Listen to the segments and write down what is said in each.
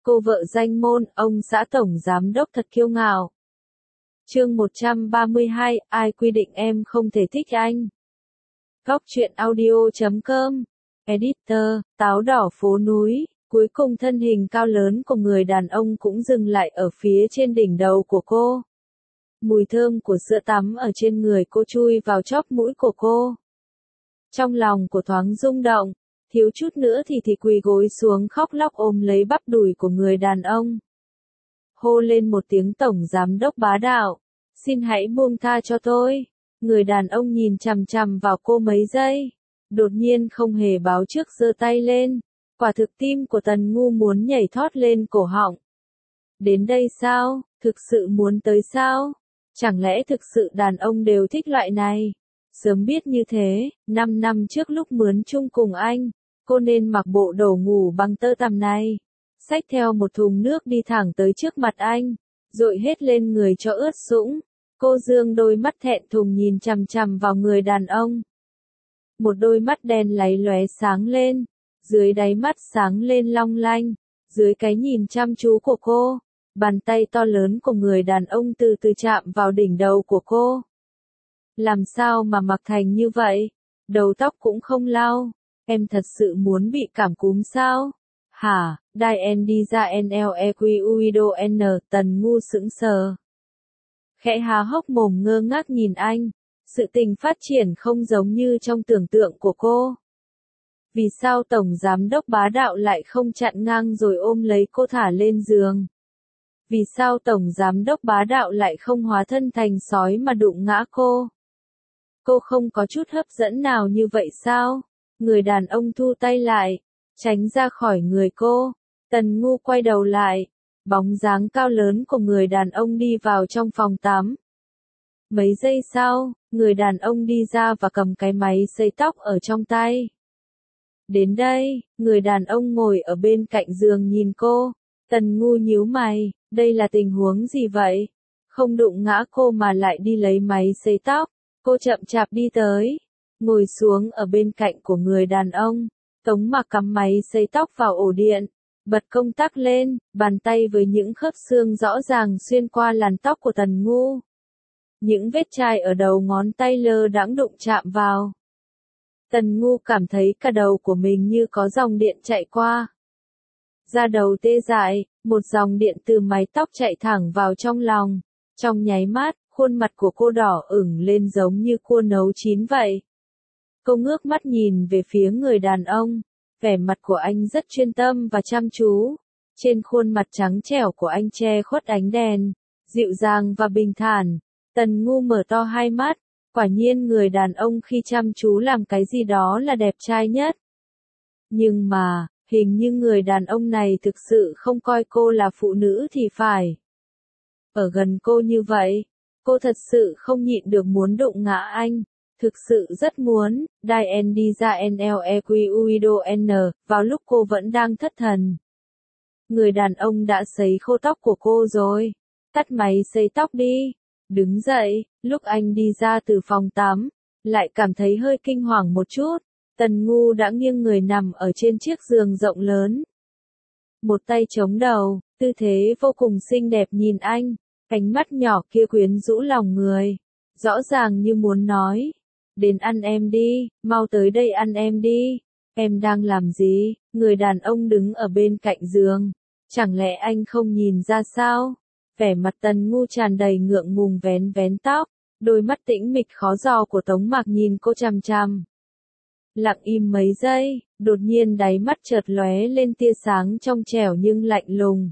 Cô vợ danh môn, ông xã tổng giám đốc thật kiêu ngạo. Chương 132, ai quy định em không thể thích anh? Góc truyện audio.com. Editor, táo đỏ phố núi. Cuối cùng thân hình cao lớn của người đàn ông cũng dừng lại ở phía trên đỉnh đầu của cô. Mùi thơm của sữa tắm ở trên người cô chui vào chóp mũi của cô. Trong lòng của thoáng rung động, thiếu chút nữa thì quỳ gối xuống khóc lóc ôm lấy bắp đùi của người đàn ông. Hô lên một tiếng tổng giám đốc bá đạo, xin hãy buông tha cho tôi. Người đàn ông nhìn chằm chằm vào cô mấy giây, đột nhiên không hề báo trước giơ tay lên. Quả thực tim của Tần Ngu muốn nhảy thót lên cổ họng. Đến đây sao, thực sự muốn tới sao? Chẳng lẽ thực sự đàn ông đều thích loại này? Sớm biết như thế, 5 năm trước lúc mướn chung cùng anh, cô nên mặc bộ đồ ngủ bằng tơ tằm này. Xách theo một thùng nước đi thẳng tới trước mặt anh, dội hết lên người cho ướt sũng. Cô dương đôi mắt thẹn thùng nhìn chằm chằm vào người đàn ông. Một đôi mắt đen láy lóe sáng lên, dưới đáy mắt sáng lên long lanh. Dưới cái nhìn chăm chú của cô, bàn tay to lớn của người đàn ông từ từ chạm vào đỉnh đầu của cô. Làm sao mà mặc thành như vậy? Đầu tóc cũng không lau. Em thật sự muốn bị cảm cúm sao? Hả? Dien đi ra NLEQUIDO N. Tần Ngu sững sờ. Khẽ há hốc mồm ngơ ngác nhìn anh. Sự tình phát triển không giống như trong tưởng tượng của cô. Vì sao tổng giám đốc bá đạo lại không chặn ngang rồi ôm lấy cô thả lên giường? Vì sao tổng giám đốc bá đạo lại không hóa thân thành sói mà đụng ngã cô? Cô không có chút hấp dẫn nào như vậy sao? Người đàn ông thu tay lại, tránh ra khỏi người cô. Tần Ngu quay đầu lại, bóng dáng cao lớn của người đàn ông đi vào trong phòng tắm. Mấy giây sau, người đàn ông đi ra và cầm cái máy sấy tóc ở trong tay. Đến đây, người đàn ông ngồi ở bên cạnh giường nhìn cô. Tần Ngu nhíu mày, đây là tình huống gì vậy? Không đụng ngã cô mà lại đi lấy máy sấy tóc. Cô chậm chạp đi tới, ngồi xuống ở bên cạnh của người đàn ông. Tống Mặc cắm máy sấy tóc vào ổ điện, bật công tắc lên, bàn tay với những khớp xương rõ ràng xuyên qua làn tóc của Tần Ngu. Những vết chai ở đầu ngón tay lơ đãng đụng chạm vào. Tần Ngu cảm thấy cả đầu của mình như có dòng điện chạy qua. Da đầu tê dại, một dòng điện từ mái tóc chạy thẳng vào trong lòng. Trong nháy mắt, khuôn mặt của cô đỏ ửng lên giống như cua nấu chín vậy. Cô ngước mắt nhìn về phía người đàn ông. Vẻ mặt của anh rất chuyên tâm và chăm chú. Trên khuôn mặt trắng trẻo của anh che khuất ánh đèn, dịu dàng và bình thản. Tần Ngu mở to hai mắt. Quả nhiên người đàn ông khi chăm chú làm cái gì đó là đẹp trai nhất. Nhưng mà, hình như người đàn ông này thực sự không coi cô là phụ nữ thì phải. Ở gần cô như vậy, cô thật sự không nhịn được muốn đụng ngã anh. Thực sự rất muốn. Dien đi ra NLEQUIDO N. Vào lúc cô vẫn đang thất thần. Người đàn ông đã sấy khô tóc của cô rồi. Tắt máy sấy tóc đi. Đứng dậy, lúc anh đi ra từ phòng tắm, lại cảm thấy hơi kinh hoàng một chút. Tần Ngu đã nghiêng người nằm ở trên chiếc giường rộng lớn. Một tay chống đầu, tư thế vô cùng xinh đẹp nhìn anh, ánh mắt nhỏ kia quyến rũ lòng người. Rõ ràng như muốn nói, đến ăn em đi, mau tới đây ăn em đi. Em đang làm gì? Người đàn ông đứng ở bên cạnh giường. Chẳng lẽ anh không nhìn ra sao? Vẻ mặt Tần Ngu tràn đầy ngượng ngùng vén vén tóc, đôi mắt tĩnh mịch khó dò của Tống Mặc nhìn cô chằm chằm. Lặng im mấy giây, đột nhiên đáy mắt chợt lóe lên tia sáng trong trẻo nhưng lạnh lùng.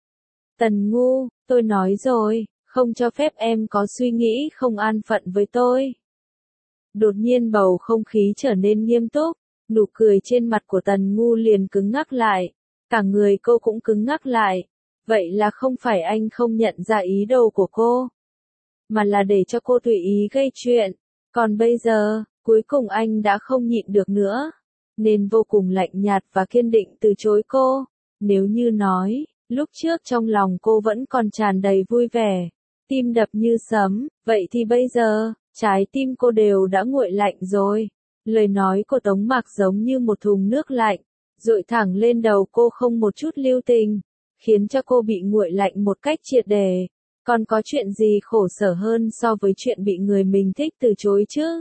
Tần Ngu, tôi nói rồi, không cho phép em có suy nghĩ không an phận với tôi. Đột nhiên bầu không khí trở nên nghiêm túc, nụ cười trên mặt của Tần Ngu liền cứng ngắc lại, cả người cô cũng cứng ngắc lại. Vậy là không phải anh không nhận ra ý đồ của cô, mà là để cho cô tùy ý gây chuyện. Còn bây giờ, cuối cùng anh đã không nhịn được nữa, nên vô cùng lạnh nhạt và kiên định từ chối cô. Nếu như nói, lúc trước trong lòng cô vẫn còn tràn đầy vui vẻ, tim đập như sấm, vậy thì bây giờ, trái tim cô đều đã nguội lạnh rồi. Lời nói của Tống Mặc giống như một thùng nước lạnh, dội thẳng lên đầu cô không một chút lưu tình. khiến cho cô bị nguội lạnh một cách triệt để. Còn có chuyện gì khổ sở hơn so với chuyện bị người mình thích từ chối chứ?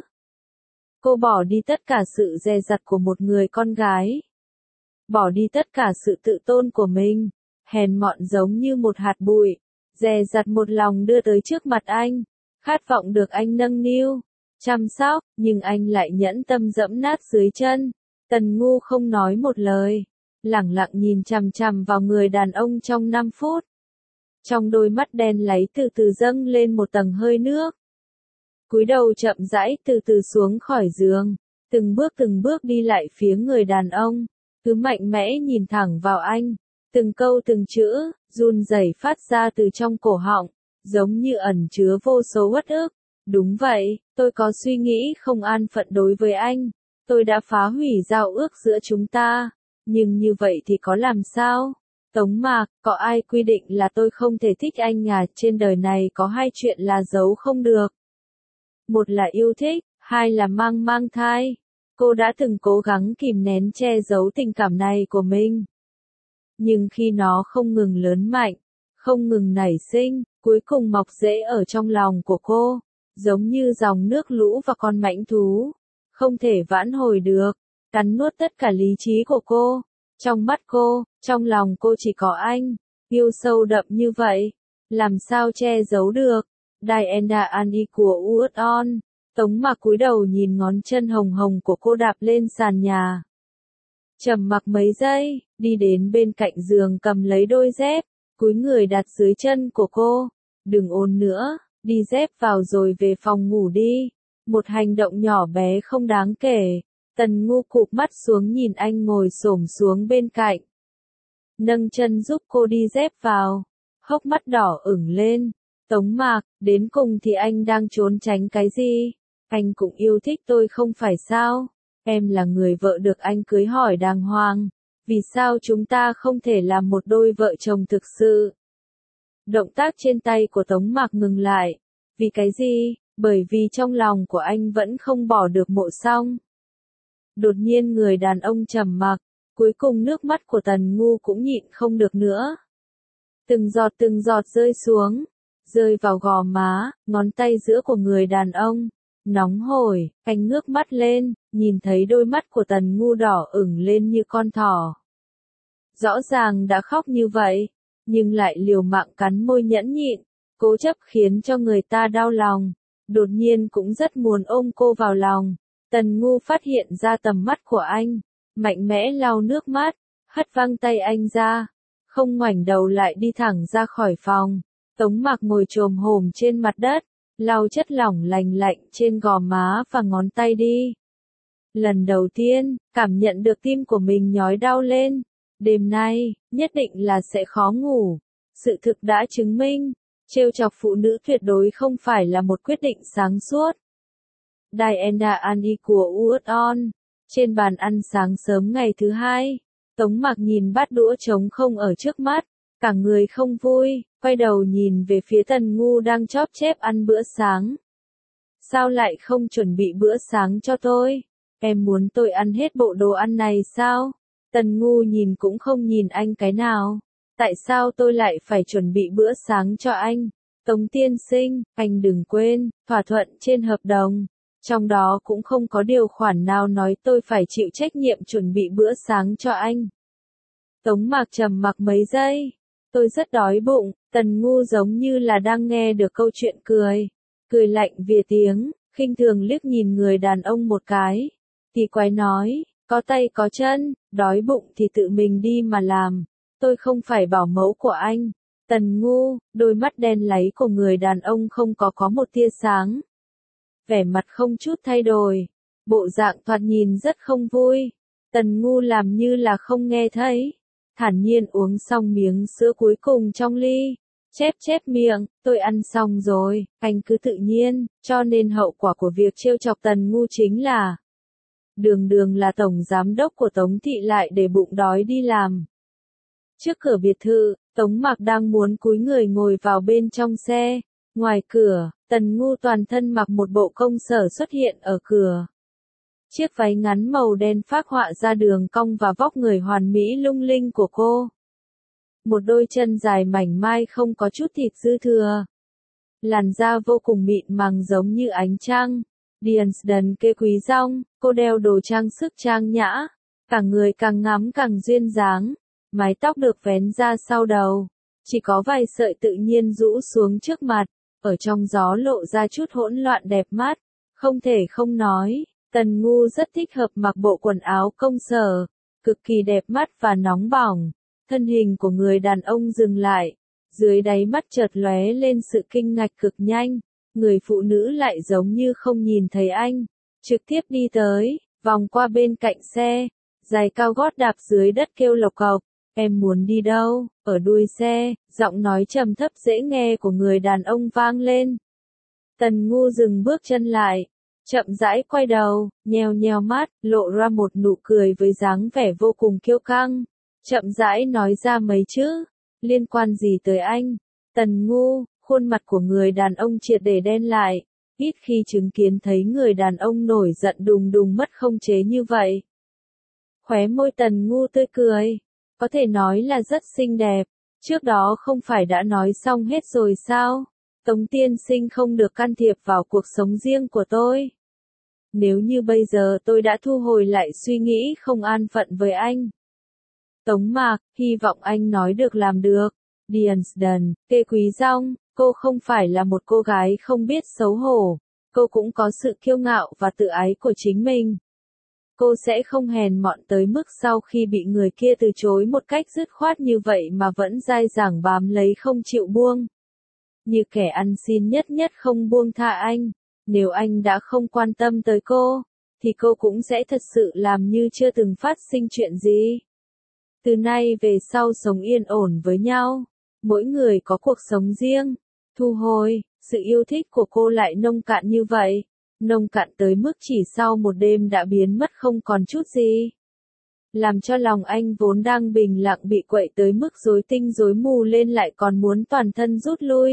Cô bỏ đi tất cả sự dè dặt của một người con gái. Bỏ đi tất cả sự tự tôn của mình, hèn mọn giống như một hạt bụi, dè dặt một lòng đưa tới trước mặt anh, khát vọng được anh nâng niu, chăm sóc, nhưng anh lại nhẫn tâm dẫm nát dưới chân. Tần Ngu không nói một lời, lẳng lặng nhìn chằm chằm vào người đàn ông trong 5 phút. Trong đôi mắt đen láy từ từ dâng lên một tầng hơi nước. Cúi đầu chậm rãi từ từ xuống khỏi giường, từng bước đi lại phía người đàn ông, cứ mạnh mẽ nhìn thẳng vào anh, từng câu từng chữ, run rẩy phát ra từ trong cổ họng, giống như ẩn chứa vô số uất ức. Đúng vậy, tôi có suy nghĩ không an phận đối với anh, tôi đã phá hủy giao ước giữa chúng ta, nhưng như vậy thì có làm sao? Tống Mạc, có ai quy định là tôi không thể thích anh à? Trên đời này có 2 chuyện là giấu không được. Một là yêu thích, 2 là mang thai. Cô đã từng cố gắng kìm nén che giấu tình cảm này của mình. Nhưng khi nó không ngừng lớn mạnh, không ngừng nảy sinh, cuối cùng mọc rễ ở trong lòng của cô, giống như dòng nước lũ và con mãnh thú, không thể vãn hồi được, cắn nuốt tất cả lý trí của cô. Trong mắt cô, trong lòng cô chỉ có anh, yêu sâu đậm như vậy, làm sao che giấu được. Diana Ani của Uton. Tống Mạc cúi đầu nhìn ngón chân hồng hồng của cô đạp lên sàn nhà. Trầm mặc mấy giây, đi đến bên cạnh giường cầm lấy đôi dép, cúi người đặt dưới chân của cô. Đừng ôn nữa, đi dép vào rồi về phòng ngủ đi. Một hành động nhỏ bé không đáng kể. Tần Ngu cụp mắt xuống nhìn anh ngồi xổm xuống bên cạnh. Nâng chân giúp cô đi dép vào. Hốc mắt đỏ ửng lên. Tống Mạc, đến cùng thì anh đang trốn tránh cái gì? Anh cũng yêu thích tôi không phải sao? Em là người vợ được anh cưới hỏi đàng hoàng. Vì sao chúng ta không thể làm một đôi vợ chồng thực sự? Động tác trên tay của Tống Mạc ngừng lại. Vì cái gì? Bởi vì trong lòng của anh vẫn không bỏ được Mộ Song. Đột nhiên người đàn ông trầm mặc, cuối cùng nước mắt của Tần Ngu cũng nhịn không được nữa. Từng giọt rơi xuống, rơi vào gò má, ngón tay giữa của người đàn ông. Nóng hổi, anh ngước mắt lên, nhìn thấy đôi mắt của Tần Ngu đỏ ửng lên như con thỏ. Rõ ràng đã khóc như vậy, nhưng lại liều mạng cắn môi nhẫn nhịn, cố chấp khiến cho người ta đau lòng. Đột nhiên cũng rất muốn ôm cô vào lòng. Tần Ngu phát hiện ra tầm mắt của anh, mạnh mẽ lau nước mắt, hất văng tay anh ra, không ngoảnh đầu lại đi thẳng ra khỏi phòng. Tống Mạc ngồi chồm hổm trên mặt đất, lau chất lỏng lành lạnh trên gò má và ngón tay đi. Lần đầu tiên, cảm nhận được tim của mình nhói đau lên. Đêm nay, nhất định là sẽ khó ngủ. Sự thực đã chứng minh, trêu chọc phụ nữ tuyệt đối không phải là một quyết định sáng suốt. Diana Ani của Uton. Trên bàn ăn sáng sớm ngày thứ 2, Tống Mạc nhìn bát đũa trống không ở trước mắt, cả người không vui, quay đầu nhìn về phía Tần Ngu đang chóp chép ăn bữa sáng. Sao lại không chuẩn bị bữa sáng cho tôi? Em muốn tôi ăn hết bộ đồ ăn này sao? Tần Ngu nhìn cũng không nhìn anh cái nào. Tại sao tôi lại phải chuẩn bị bữa sáng cho anh? Tống tiên sinh, anh đừng quên, thỏa thuận trên hợp đồng. Trong đó cũng không có điều khoản nào nói tôi phải chịu trách nhiệm chuẩn bị bữa sáng cho anh. Tống Mạc trầm mặc mấy giây. Tôi rất đói bụng. Tần Ngu giống như là đang nghe được câu chuyện cười. Cười lạnh vỉa tiếng, khinh thường liếc nhìn người đàn ông một cái. Thì quái nói, có tay có chân, đói bụng thì tự mình đi mà làm. Tôi không phải bảo mẫu của anh. Tần Ngu, đôi mắt đen láy của người đàn ông không có một tia sáng. Vẻ mặt không chút thay đổi. Bộ dạng thoạt nhìn rất không vui. Tần Ngu làm như là không nghe thấy. Thản nhiên uống xong miếng sữa cuối cùng trong ly. Chép miệng, tôi ăn xong rồi, anh cứ tự nhiên, cho nên hậu quả của việc trêu chọc Tần Ngu chính là đường là tổng giám đốc của Tống Thị lại để bụng đói đi làm. Trước cửa biệt thự, Tống Mạc đang muốn cúi người ngồi vào bên trong xe. Ngoài cửa, Tần Ngu toàn thân mặc một bộ công sở xuất hiện ở cửa. Chiếc váy ngắn màu đen phác họa ra đường cong và vóc người hoàn mỹ lung linh của cô. một đôi chân dài mảnh mai không có chút thịt dư thừa. Làn da vô cùng mịn màng giống như ánh trăng. Diensden kê quý rong, cô đeo đồ trang sức trang nhã. Cả người càng ngắm càng duyên dáng. Mái tóc được vén ra sau đầu. Chỉ có vài sợi tự nhiên rũ xuống trước mặt. Ở trong gió lộ ra chút hỗn loạn đẹp mắt. Không thể không nói, Tần Ngu rất thích hợp mặc bộ quần áo công sở. Cực kỳ đẹp mắt và nóng bỏng. Thân hình của người đàn ông dừng lại. Dưới đáy mắt chợt lóe lên sự kinh ngạc cực nhanh. Người phụ nữ lại giống như không nhìn thấy anh. Trực tiếp đi tới, vòng qua bên cạnh xe. Giày cao gót đạp dưới đất kêu lộc cộc. Em muốn đi đâu? Ở đuôi xe, giọng nói trầm thấp dễ nghe của người đàn ông vang lên. Tần Ngu dừng bước chân lại. Chậm rãi quay đầu, nheo nheo mắt, lộ ra một nụ cười với dáng vẻ vô cùng kiêu căng. Chậm rãi nói ra mấy chữ. Liên quan gì tới anh? Tần Ngu, khuôn mặt của người đàn ông triệt để đen lại. Ít khi chứng kiến thấy người đàn ông nổi giận đùng đùng mất không chế như vậy. Khóe môi Tần Ngu tươi cười. Có thể nói là rất xinh đẹp. Trước đó không phải đã nói xong hết rồi sao? Tống tiên sinh không được can thiệp vào cuộc sống riêng của tôi. Nếu như bây giờ tôi đã thu hồi lại suy nghĩ không an phận với anh. Tống Mạc, hy vọng anh nói được làm được. Diensden, kê quý rong, cô không phải là một cô gái không biết xấu hổ. Cô cũng có sự kiêu ngạo và tự ái của chính mình. Cô sẽ không hèn mọn tới mức sau khi bị người kia từ chối một cách dứt khoát như vậy mà vẫn dai dẳng bám lấy không chịu buông. Như kẻ ăn xin nhất nhất không buông tha anh. Nếu anh đã không quan tâm tới cô, thì cô cũng sẽ thật sự làm như chưa từng phát sinh chuyện gì. Từ nay về sau sống yên ổn với nhau. Mỗi người có cuộc sống riêng. Thu hồi, sự yêu thích của cô lại nông cạn như vậy. Nông cạn tới mức chỉ sau một đêm đã biến mất không còn chút gì. Làm cho lòng anh vốn đang bình lặng bị quậy tới mức rối tinh rối mù lên lại còn muốn toàn thân rút lui.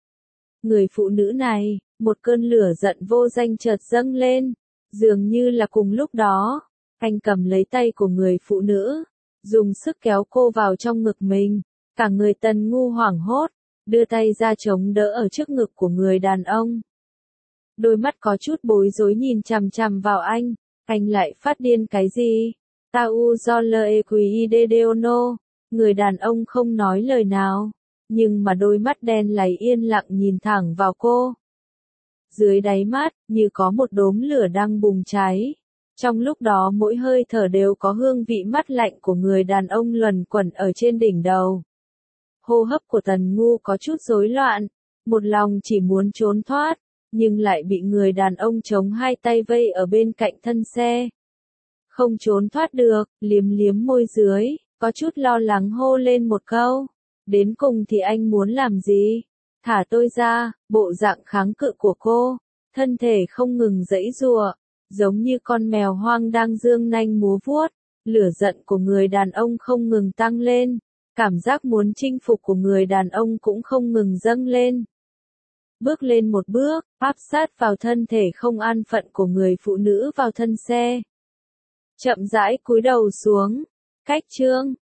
Người phụ nữ này, một cơn lửa giận vô danh chợt dâng lên. Dường như là cùng lúc đó, anh cầm lấy tay của người phụ nữ, dùng sức kéo cô vào trong ngực mình. Cả người Tần Ngu hoảng hốt, đưa tay ra chống đỡ ở trước ngực của người đàn ông. Đôi mắt có chút bối rối nhìn chằm chằm vào anh lại phát điên cái gì? Tau do le qui de deono, người đàn ông không nói lời nào, nhưng mà đôi mắt đen láy yên lặng nhìn thẳng vào cô. Dưới đáy mắt, như có một đốm lửa đang bùng cháy. Trong lúc đó mỗi hơi thở đều có hương vị mát lạnh của người đàn ông luẩn quẩn ở trên đỉnh đầu. Hô hấp của Tần Ngu có chút rối loạn, một lòng chỉ muốn trốn thoát, nhưng lại bị người đàn ông chống hai tay vây ở bên cạnh thân xe. Không trốn thoát được, liếm liếm môi dưới, có chút lo lắng hô lên một câu. Đến cùng thì anh muốn làm gì? Thả tôi ra, bộ dạng kháng cự của cô, thân thể không ngừng giãy giụa, giống như con mèo hoang đang giương nanh múa vuốt. Lửa giận của người đàn ông không ngừng tăng lên, cảm giác muốn chinh phục của người đàn ông cũng không ngừng dâng lên. Bước lên một bước, áp sát vào thân thể không an phận của người phụ nữ vào thân xe. Chậm rãi cúi đầu xuống. Cách chương